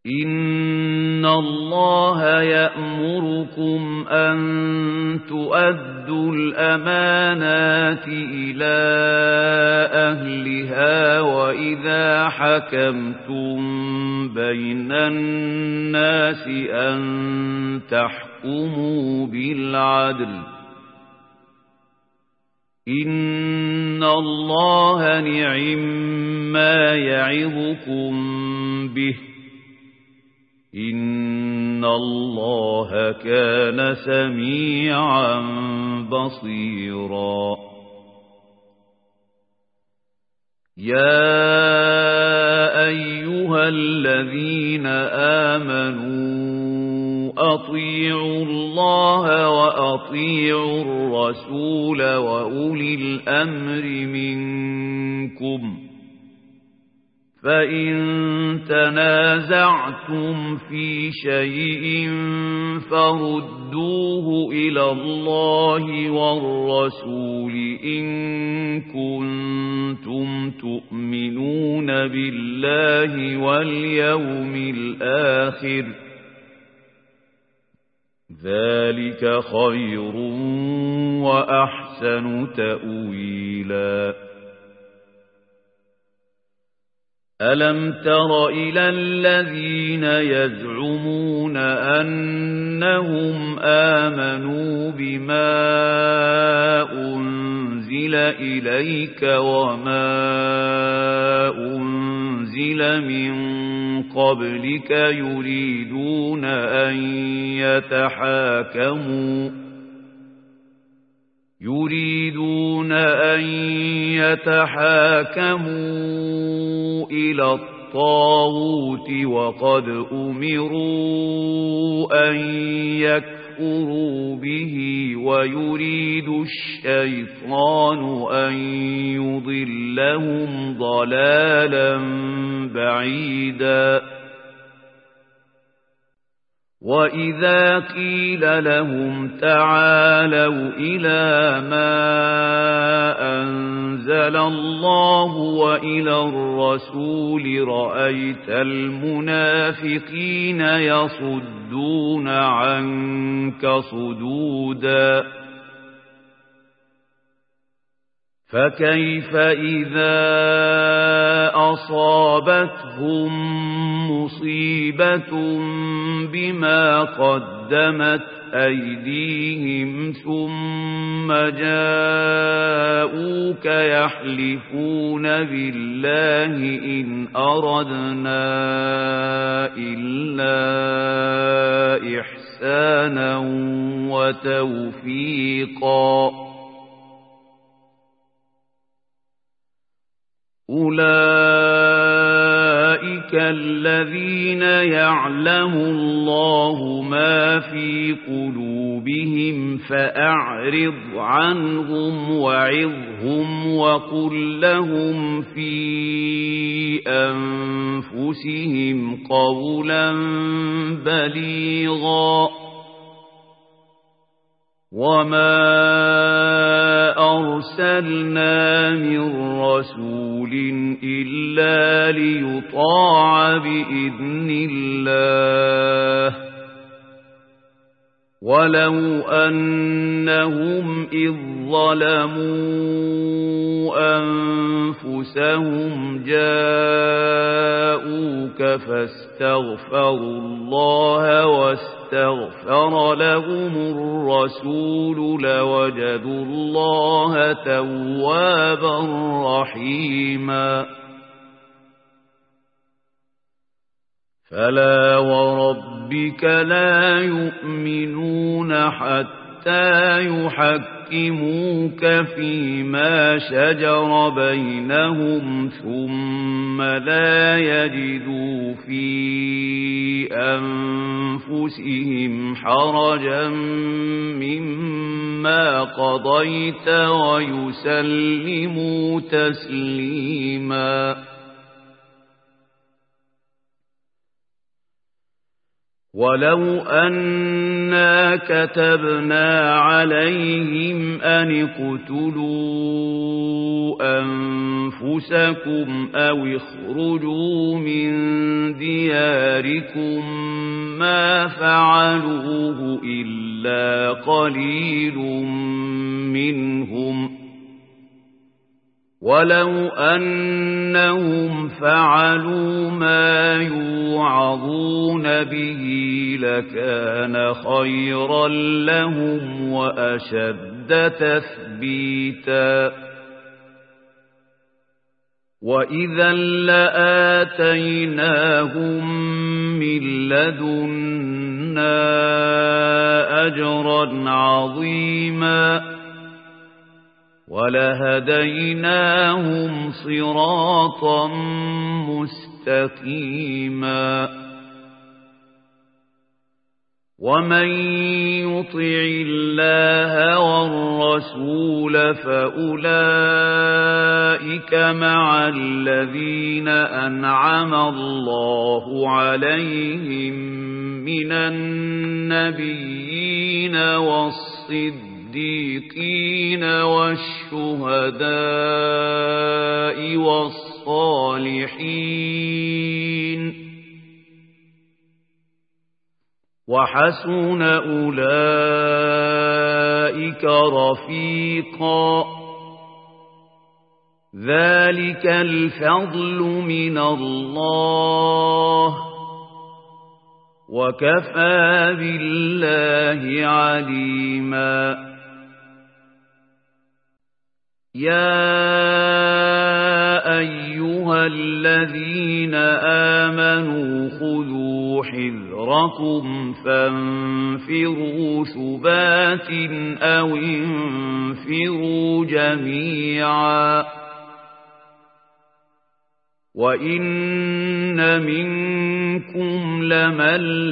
إن الله يأمركم أن تؤدوا الأمانات إلى أهلها وإذا حكمتم بين الناس أن تحكموا بالعدل إن الله نعما يعظكم به إن الله كان سميعا بصيرا يا أيها الذين آمنوا أطيعوا الله وأطيعوا الرسول وأولي الأمر منكم فإن تنازعتم في شيء فردوه إلى الله والرسول إن كنتم تؤمنون بالله واليوم الآخر ذلك خير وأحسن تأويلا ألم تر إلى الذين يزعمون أنهم آمنوا بما أنزل إليك وما أنزل من قبلك يريدون أن يتحاكموا إلى الطاغوت وقد أمروا أن يكفروا به ويريد الشيطان أن يضلهم ضلالا بعيدا وإذا قيل لهم تعالوا إلى ما أنزل الله وإلى الرسول رأيت المنافقين يصدون عنك صدودا فكيف إذا أصابتهم مصيبة بما قدمت أيديهم ثم جاءوك يحلفون بالله إن أردنا إلا إحسانا وتوفيقا أولئك الذين يعلم الله ما في قلوبهم فأعرض عنهم وعظهم وقل لهم في أنفسهم قولا بليغا وما أرسلنا من رسول إلا ليطاع بإذن الله ولو أنهم إذ ظلموا أنفسهم جاءوك فاستغفروا الله واستغفر لهم الرسول لوجدوا الله توابا رحيما فلا وربك لا يؤمنون حتى يحكموك فيما شجر بينهم ثم لا يجدوا في أنفسهم حرجا مما قضيت ويسلموا تسليما ولو أنا كتبنا عليهم أن اقتلوا أنفسكم أو اخرجوا من دياركم دياركم ما فعلوه إلا قليل منهم ولو أنهم فعلوا ما يوعظون به لكان خيرا لهم وأشد تثبيتا وإذا لآتيناهم من لدنا أجرا عظيما ولهديناهم صراطا مستقيما ومن يطع الله والرسول فأولئك مع الذين أنعم الله عليهم من النبيين والصديقين والشهداء والصالحين وحسن أولئك رفيقا ذلك الفضل من الله وكفى بالله عليما يا أيها الذين آمنوا خذوا حذركم فانفروا ثبات أو انفروا جميعا وإن منكم لمن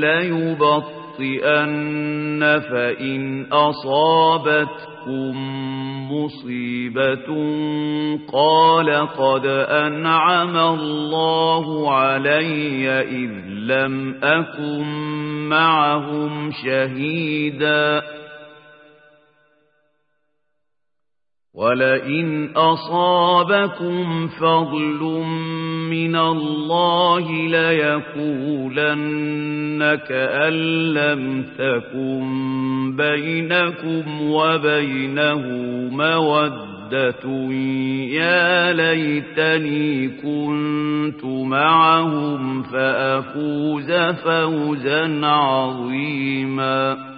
ليبطئن فإن أصابتكم مصيبة قال قد أنعم الله علي إذ لم أكن معهم شهيدا ولئن أصابكم فضل من الله ليقولن كأن لم تكن بينكم وبينه مودة يا ليتني كنت معهم فأفوز فوزا عظيما